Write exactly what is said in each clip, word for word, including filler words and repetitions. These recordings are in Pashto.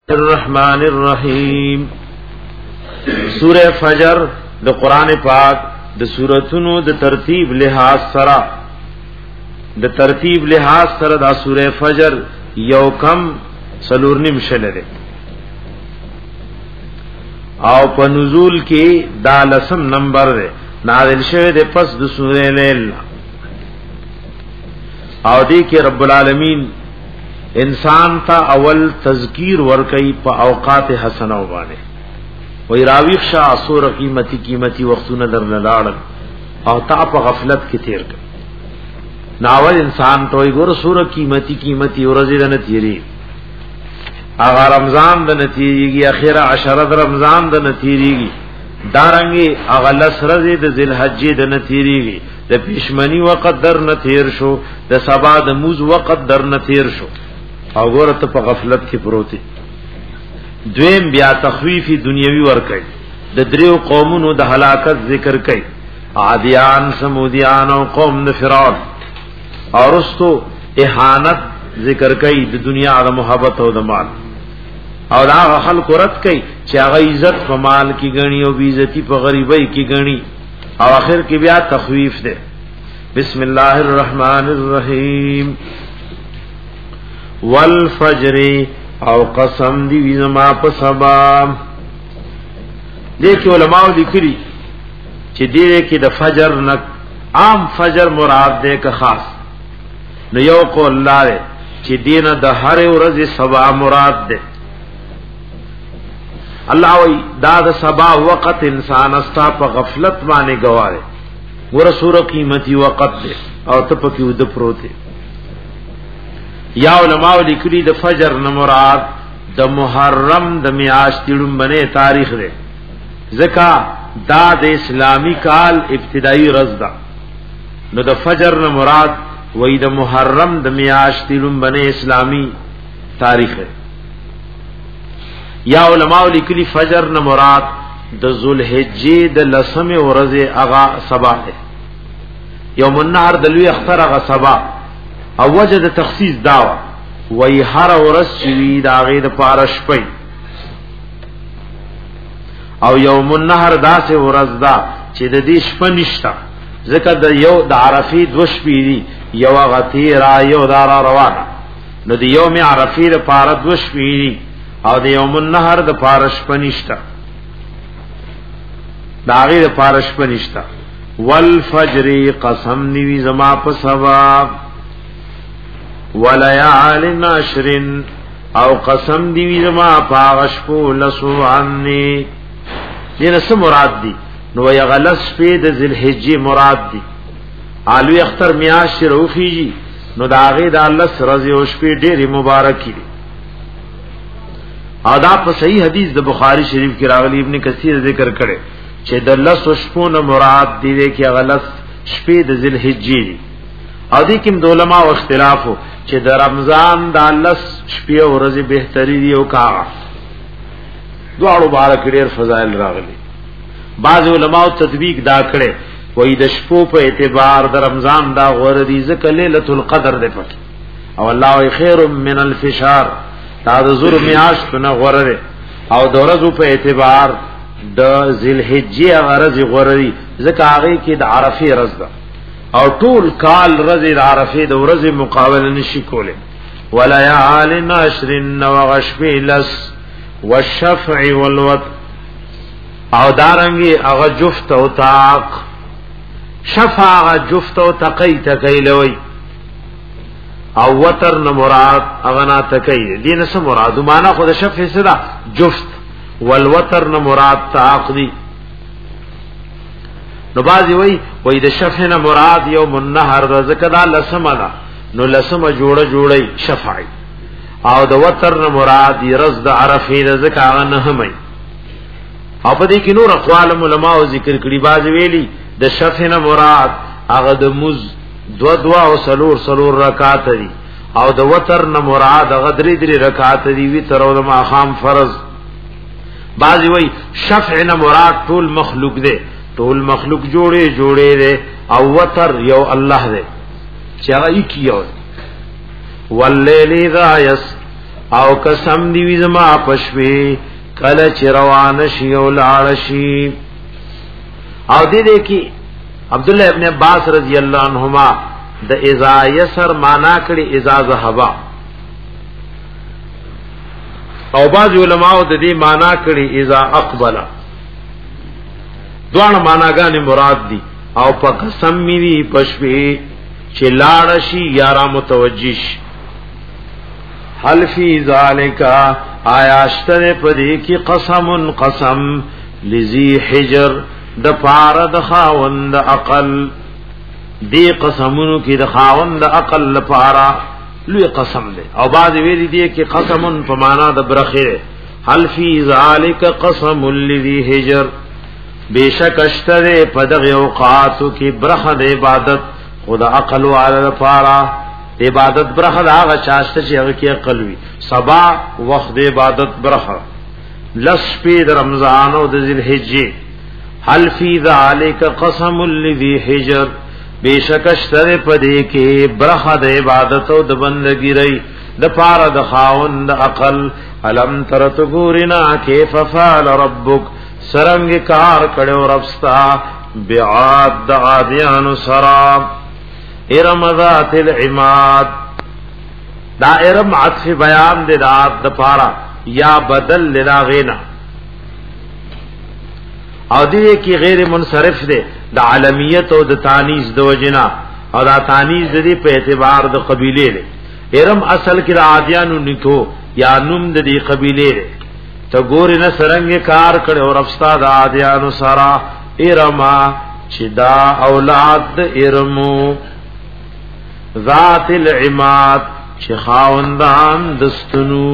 الرحمن الرحیم سورہ فجر د قران پاک د سوراتونو د ترتیب لحاظ سره د ترتیب لحاظ سره د سورہ فجر یو کم سلور نیم شلره او په نزول کې دا لسم نمبر ده نازل شوه د پس د سورہ لیل او دې کې رب العالمین انسان تا اول تذکیر ورکی په اوقات حسنه باندې وی راویخ شاه اسور قیمتي قیمتي وختونه درنه لاړل او تا په غفلت کې تیر کړ ناول انسان ته ګور سور قیمتي قیمتي ورځې د نتیری اغه رمضان د نتیریږي اخیره عشره د رمضان د نتیریږي دارنګي اغه لسرزه د ذوالحجې د نتیریږي د پښمنی وقت در نتیر شو د سبا د موز وقت در نتیر شو او ګورته په غفلت کې پروتي دویم بیا تخویفی دنیوي ور کوي د دریو قومونو د هلاکت ذکر کوي عادیان سمودیان او قوم د فرعون او رستو اهانت ذکر کوي د دنیا د محبت او د مال او دا خلق رد کوي چې هغه عزت په مال کې غني او عزتي په غریبۍ کې غني او اخر کې بیا تخویف ده بسم الله الرحمن الرحیم والفجر او قسم دی وزما په سبا دې کې علماء لیکلي چې دې کې د فجر نه عام فجر مراد ده که خاص نو یو قول الله چې دینه د هر ورځې سبا مراد ده الله وی دا د سبا وخت انسان استا په غفلت باندې گواره ور سور قیمتي وخت ده او ته په کې ود پروته یا علماء لیکلی د فجر نه مراد د محرم د میاشتې لومبنه تاریخ ده زکا دا د اسلامی کال ابتدائی ورځ ده نو د فجر نه مراد وې د محرم د میاشتې لومبنه اسلامی تاریخ ده یا علماء لیکلی فجر نه مراد د ذوالحجې د لسمه ورځې اغا صباح ده یوم النحر د لوی اختر اغا صباح او وجه د تخصیص داوا وی هر ورځ چې دا غي د پارش پي او یوم النحر داسې ورځ دا چې د دې شپه نشتا ځکه د یو د عرفې دو شپې دي یو غتی را یو دار روانه نو د یوم عرفې د پاره دو شپې دي او د یوم النحر د پارش پنيشتا دا غي د پارش پنيشتا والفجر قسم نیوی زما په سبا وليال نشر او قسم دی زما پاغش کو لسو عني دین سم مراد دی نو یغلس په د ذوالحجې مراد دی علوی اختر میاش روفیجی نو داغه د الله سرزه او شپې ډېری مبارکې دي ادا په صحیح حدیث د بخاری شریف کې راغلی ابن کثیر ذکر کړي چې د لس شپونه مراد دی کې غلس شپې د ذوالحجې دي او دې کوم علماء او اختلافو چې د رمضان د لس شپې او ورځې بهتري دي او کا دواړو مبارک ډېر فضایل راغلي بعض علماء تطبیق دا کړي وې د شپو په اعتبار د رمضان دا غوړ دي ځکه ليله القدر ده پکې او الله خیر من الفشار دا د زور میاشت نه غوړ او د ورځو په اعتبار د ذوالحجې ورځې غوړ دي ځکه هغه کې د عرفه ورځ ده او طول کال رضی عرفه د ورځې مقابله نشي کوله وليال نشر وغشب لس والشفع والوتر او دارنګي هغه جفت او طاق شفع هغه جفت او تقی تکیلوي او وتر نه مراد هغه نه تکی دینه سم مراد معنا خو د شفع صدا جفت والوتر نه مراد طاق دي نو بازی وی وی د شفع نه مراد یوم النحر رزق دا لسمه دا نو لسمه جوړه جوړی شفعی او د وتر نه مراد رز د عرفه رزق هغه نه همي او په دې کې نور اقوال علماء ذکر کړي باز ویلي د شفع نه مراد هغه د مز دو دو او سلور سلور رکعات دي او د وتر نه مراد هغه درې درې رکعات دي وی تر او د ماخام فرض باز وی شفع نه مراد ټول مخلوق دی ټول مخلوق جوړې جوړې دے او وتر یو الله دے چې هغه کیو واللیل اذا یس او قسم دی زما پشوی کله چې روان شي او لاړ شي. او دې دې کې عبد الله ابن عباس رضی الله عنهما د اذا یسر معنا کړي اذا ذهبا، او بعض علماء د دې معنا کړي اذا اقبل. دوه معناګانې مراد دي. او په قسم می پشوی چې لاړ شي یا را متوجه شي. حل فی ذالک آیا اشتر پدې کې قسم قسم لذی حجر د پار د خاوند عقل، دی قسمونو کې د خاوند عقل لپاره لوی قسم دی. او بعض ویلي دی کې قسم په معنا د برخه. حل فی ذالک قسم لذی حجر، بیشک اشتر پدغه اوقاتو کې برخه د عبادت خدا عقل وعلى لپاره. عبادت برخه هغه چاشته چې هغه کې عقل وي. سبا وخت عبادت برخه لس په رمضان او د ذوالحجه. حل فی ذالک قسم لذی حجر، بیشک اشتر پدې کې برخه د عبادت او د بندګی ری د پاره د خاوند عقل. علم ترت ګورنا کیف فعل ربک، سرنګ کار کړو ربستا بعاد د عادیان سراب. ارم ذات العماد، دا ارم عطف بیان دے داد دپارا یا بدل لنا غینا. او دیئے کی غیر منصرف دے دا علمیت او دا تانیز دو جنا، او دا تانیز دے پہ اعتبار دا قبیلے لے. ارم اصل کی دا عادیانو نکو یا نم دا دی قبیلے لے. تا گوری نا سرنگ کار کڑے اور افستا دا عادیانو سارا ارما چی دا اولاد دا ارمو. ذات العماد چه خاوندان دستنو،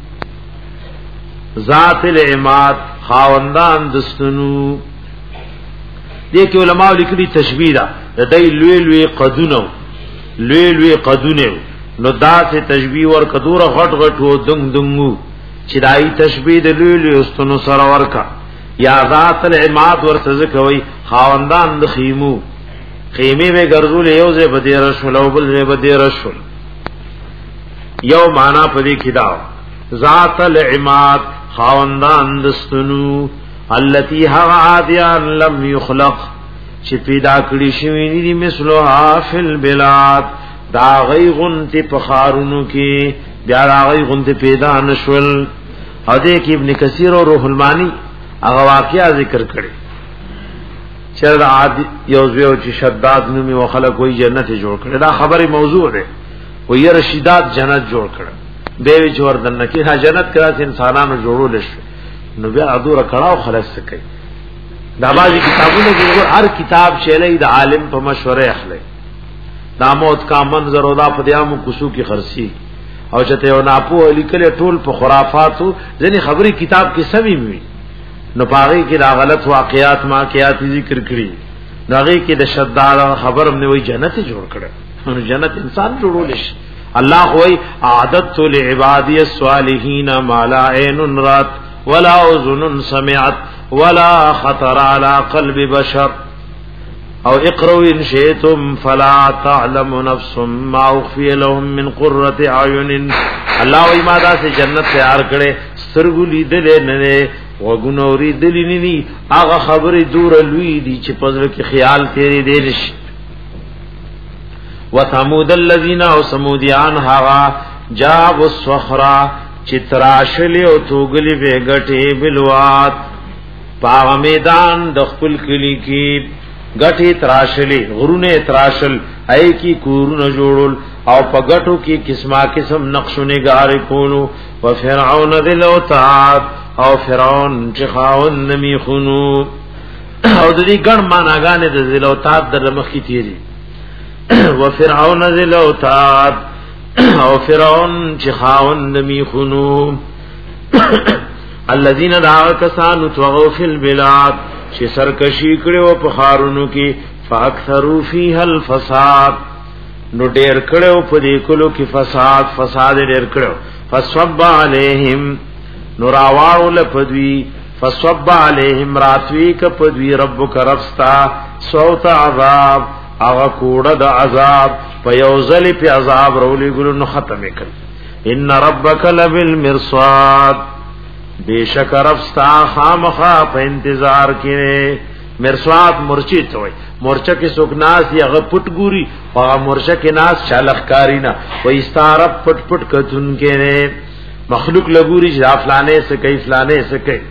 ذات العماد خاوندان دستنو. دیکھ علماء لکلی تشبیح دا دی لوی لوی قدونو، لوی لوی قدونو نو دا سے تشبیح ور قدور غٹ غٹ و دنگ دنگو چه دائی تشبیح دا لوی لوی استنو سرور کا. یا ذات العماد ور تذکوی خاوندان دخیمو، خیمه به ګرځول یو ځای بدی رسول او بل ځای بدی رسول. یو معنا پدې کې دا ذات العماد خاوندان دستنو، التي ها عادیان لم يخلق چې پیدا کړی شوی دي مثلها فی البلاد، دا غی غنت پخارونو کې بیا دا غی غنت پیدا نشول. او دې کې ابن کثیر او روح المانی هغه واقعیا ذکر کړي چر عاد یوزو چې شداد نومي او خلک وای جنت جوړ کړي. دا خبره موضوع ده، وای رشیدات جنت جوړ کړي دیوی جوړ دنه کې ها جنت کړه چې انسانانو جوړول شي. نو بیا ادور کړهو خلاص کوي. دا بازي کتابونه کې هر کتاب شیلې د عالم په مشوره اخلي. داموت کا منظر او دا پدیامو کوسو کی خرسی او چته او ناپو لیکل ټول په خرافاتو ځنی خبري کتاب کې سمي وي. نو پاغي کې دا غلط واقعات ما کیات ذکر کړی. داغي کې د شداد خبرم نه وای جنت جوړ کړه. نو جنت انسان جوړول شي. الله وای عادت لعبادی الصالحین ما لا عین رات ولا اذن سمعت ولا خطر على قلب بشر. او اقروا ان شئتم فلا تعلم نفس ما اخفي لهم من قرة اعين. الله وای ما دا سے جنت تیار کړي سترګو لیدل نه وګنوري دلی ني هغه خبره دور لوی دي چې پزړه کې خیال تیرې دي نشي. وثمود الذين او سموديان هوا جاب الصخرا چتراشل او توغلی به غټي بلوات پاو میدان د خپل کلی کې غټي تراشلې غرونه تراشل اي کی کورونه جوړول او په غټو کې قسمه قسم نقشونه غار کولو. وفرعون ذل اوتاد او فرعون چې خاون نمی خونو. او د دې ګڼ معناګانې د ذل اوتاد در مخې تیری. وفرعون ذل اوتاد او فرعون چې خاون نمی خونو. الذين دعوا كسانوا طغوا في البلاد چې سرکشي کړو په خارونو کې فاکثروا فيها الفساد نو ډېر کړو په دې کولو کې فساد فساد ډېر کړو. فصب عليهم نور اواو لپدوی فصب عليهم راتوی کپدوی ربک ربستا صوت عذاب اغا کوڑا دا عذاب پا یوزلی پی عذاب رولی گلو نو ختم کل. ان ربک لبالمرصاد بیشک رفستا خامخا په انتظار کې مرصاد مرچی ته وای مرچه کې څوک ناس یا غ پټ ګوري او مرچه کې ناس چالخ کارینا وای استعرب پټ پټ کتون کې مخلوق لګوري چې افلانې سے کوي فلانې سے کوي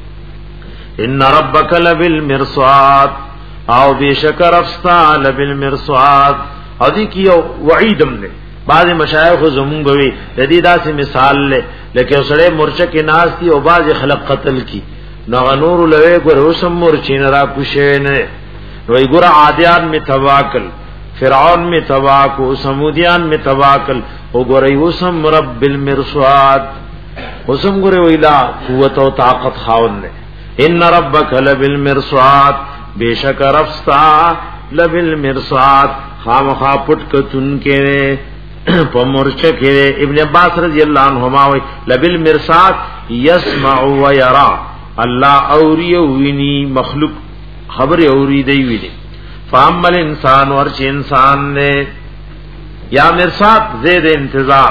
ان ربک لبالمرصاد او بیشک رفستا لبالمرصاد او دې کیو وعیدم نه بعض مشایخ زمون بوي د دې داسې مثال له لکه سره مرچه کې ناس دي او بعض خلق قتل کی نو نور لوي ګور وسم مرچین را کوشه نه وای ګور عادیان می تواکل فرعون می تواکو سمودیان می تواکل او ګورای وسم رب المرصاد وسم ګور ویلا قوت او طاقت خاون نه ان ربک لبالمرصاد بیشک رفستا لبالمرصاد خامخا پټ کتون کې په مرچه کې ابن عباس رضی الله عنهما وی لبالمرصاد يسمع ويرى الله اوری ویني مخلوق خبر اوری دی ویني فامل انسان ورچ انسان نے یا مرصاد زید انتظار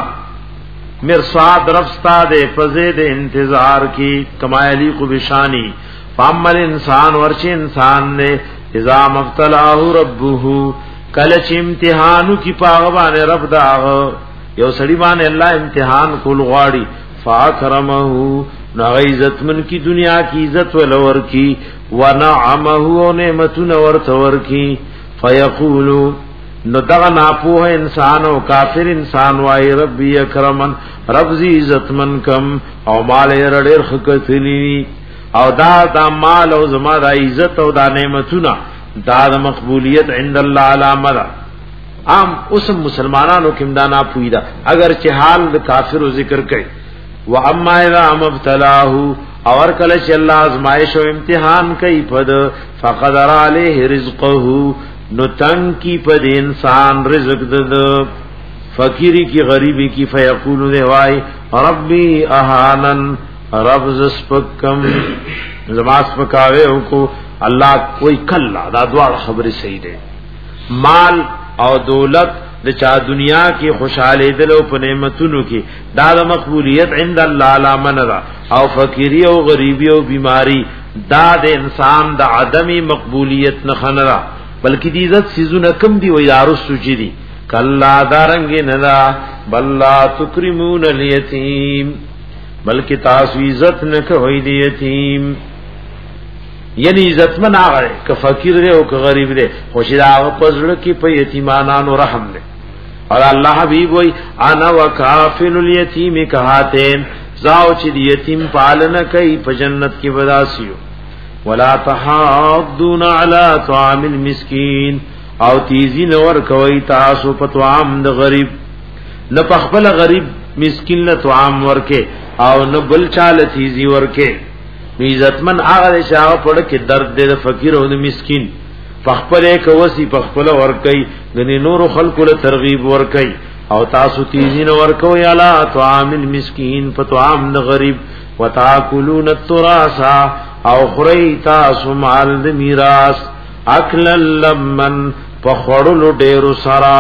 مرصاد رفستا دے فزید انتظار کی کمالی کو بشانی فامل انسان ورچ انسان نے اذا مبتلاه ربه کلچ امتحانو کی پاغبان رب داغ یو سړی باندې الله امتحان کول غواړي فاکرمه نو عزت من کی دنیا کی عزت ولور کی ونعمه نعمتون ورتور کی فیقول نو دغه ناپوه انسان او کافر انسان وای ربی اکرمن رب زی عزت من کم او مال رډر خکتلی او دا دا مال او زما د عزت او د نعمتونه دا د مقبولیت عند الله علامه عام اوس مسلمانانو کې امدانا پویدا اگر چې حال د کافر ذکر کوي و اما اذا مبتلاه اور کله چې الله ازمایش او امتحان کوي پد فقدر علیه رزقه نو تنگ کی پد انسان رزق دد فقیری کی غریبی کی فیقول دی وای ربی اهانن رب زسپکم زماس پکاوے کو اللہ کوئی کلا دا دوار خبر صحیح دے مال او دولت د چا دنیا کی خوشحالی دلو په نعمتونو کی دا د مقبولیت عند الله علامه را او فقیری او غریبی او بیماری دا د انسان د عدمی مقبولیت نه خنرا بلکې د عزت سيزونه کم دی وای دارو سوچي دي کلا دارنګ نه دا بل لا تکرمون الیتیم بلکې تاسو عزت نه کوي دی یتیم یعنی عزتمن هغه ک فقیر دی او ک غریب دی خوشی دا پزړه کی په یتیمانانو رحم دی اور الله حبیب وای انا وکافل الیتیم کهاتین زاو چې دی یتیم پالنه کوي په جنت کې وداسیو ولا تحاضون علی طعام المسکین او تیزی نور کوي تاسو په طعام د غریب نه پخپل غریب مسکین له طعام ورکه او نه بل چاله تیزی ورکه عزتمن هغه شاو پړ کې درد دې فقیر او مسکین پخپل یک وسی پخپل ور کوي غني نور خلق له ترغیب ور کوي او تاسو تیزین ور کوي الا طعام المسکین فطعام غریب وتاکلون التراث او خری تاسو مال د میراث اکل لمن پخړلو ډیرو سرا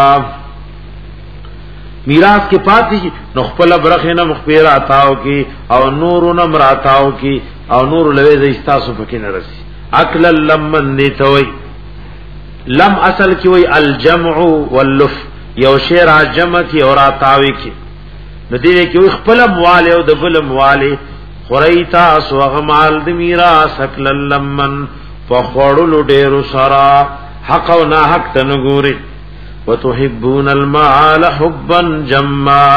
میراث کې پاتې نو خپل برخه نه مخبر آتاو کی او نور نه مراتاو کی او نور لوي د استاسو پکې نه رسی اکل لمن دی توي لم اصل کی وی الجمع واللف یو شی را جمع کی اور آتاوی کی نو دې کې خپل مواله او د بل مواله خریتا سو غمال د میراث اکل لمن فخړلو ډیرو سرا حق او نا حق تنګوري وتحبون المال حبا جما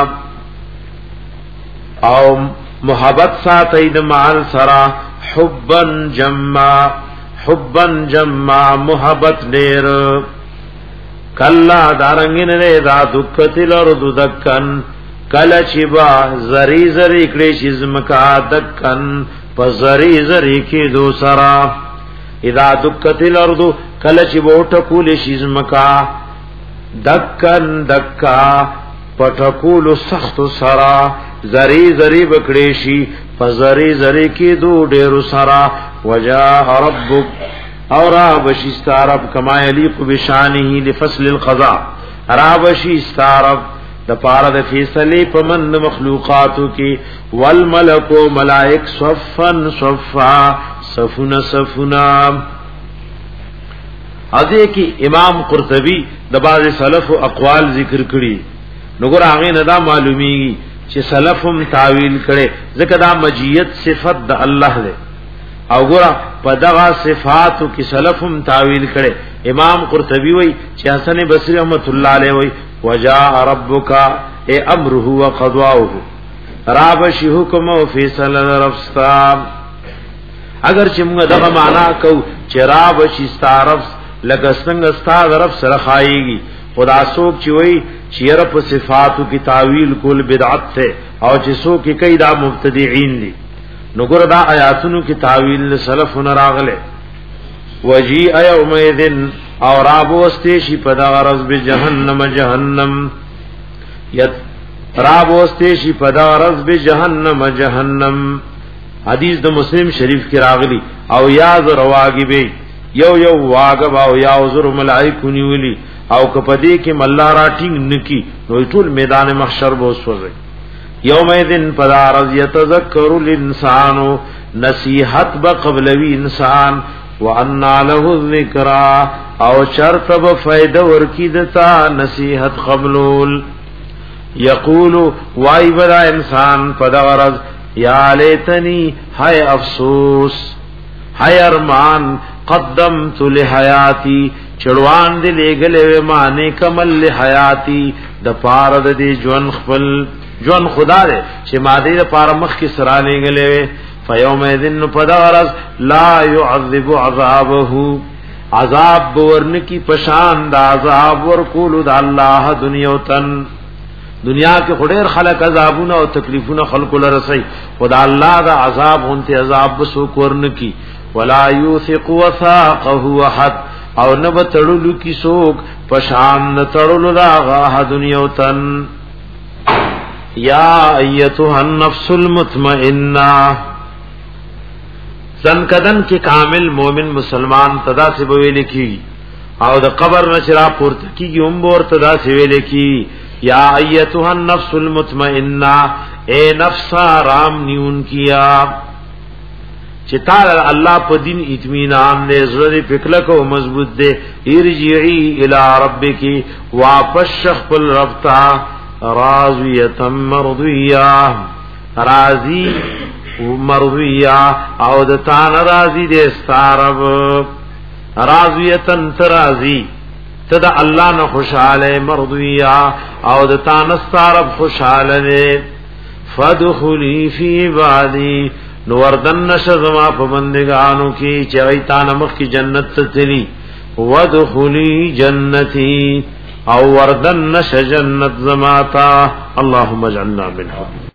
او محبت ساتي د مال سرا حبا جما حبا جما محبت ډیر کلا دارنګین نه دا دکتل ارض دکن کلا چبا زری زری کړي شزمکا دکن په زری زری کې دو سرا اذا دکتل ارض کلا چبو ټکول شزمکا دکن دکا پټکول سخت سرا زری زری بکړیشی فزری زری کی دو ډیر سرا وجاء ربک اور بشستارب کما یلیق بشانه لفصل القضاء را بشستارب د پاره د فیصله پمن مخلوقاتو کی والملک ملائک صفن صفا صفنا صفنا اځه کی امام قرطبی د بعض سلف او اقوال ذکر کړي نګور هغه نه دا معلومیږي چې سلفم تعویل کړي ځکه دا مجیت صفت د الله ده او ګور په دغه صفاتو کې سلفم تعویل کړي امام قرطبی وای چې حسن بصری رحمت الله علیه وای وجاء ربک ای امره وقضاؤه رابش حکم او فیصله رفستا اگر چې موږ دغه معنا کو چې رابش استعرف لکه څنګه ستاسو طرف سره خایيږي خدا سوک چې وای چې رب صفاتو کی تعویل کول بدعت ته او چې سوک کی کای دا مبتدعين دي نو ګور دا آیاتونو کی تعویل سلفون راغله وجیء یومئذ اور رابوسته شي په دا غرض به جهنم جهنم یت رابوسته شي په دا غرض به جهنم جهنم حدیث د مسلم شریف کې راغلی او یاد رواګي به یو یو واغب او یا عذر ملائکه نیولی او کپدی کې مله راټینګ نکی نو ټول میدان محشر بو وسوځي یومئذ فدارز یتذکر الانسان نصیحت بقبلوی انسان وان له الذکر او شرط بفائدہ ورکی دتا نصیحت قبلول یقول وای بدا انسان فدارز یا لیتنی ہائے افسوس ہائے ارمان قدمت لحیاتی چړوان دې لګلې معنی کمل لحیاتی د پاره د دې ژوند خپل ژوند خدا دې چې ماده د پاره مخ کې سره لګلې فیوم اذن پدارس لا يعذب عذابه عذاب ورن کی پشان د عذاب ور کول د الله دنیا تن دنیا کې خډیر خلق عذابونه او تکلیفونه خلق لرسي خدا الله دا عذاب اونته عذاب وسو ورن کی ولا یوثق وثاقه احد او نب تړلو کی سوک پشان تړلو دا غه دنیا تن یا ایتها النفس المطمئنه زنکدن کی کامل مومن مسلمان تدا سے ویل کی او د قبر نشرا پورت کی هم بور تدا سے ویل کی یا ایتها النفس المطمئنه اے نفس آرام نیون کیا چتا الله په دین اطمینان دې زړه پکله کو مضبوط دې ارجعی الی ربک واپس خپل رب تا راضیه مرضیه راضی مرضیه او د تان راضی دې ستارب راضیه تراضی تدا الله نه خوشاله مرضیه او د تان ستارب خوشاله فدخلی فی عبادی نو وردن نشزما په بندگانو کی چویتا نمخ کی جنت تلی ودخلی جنتی او وردن نش جنت زماتا اللهم اجعلنا منهم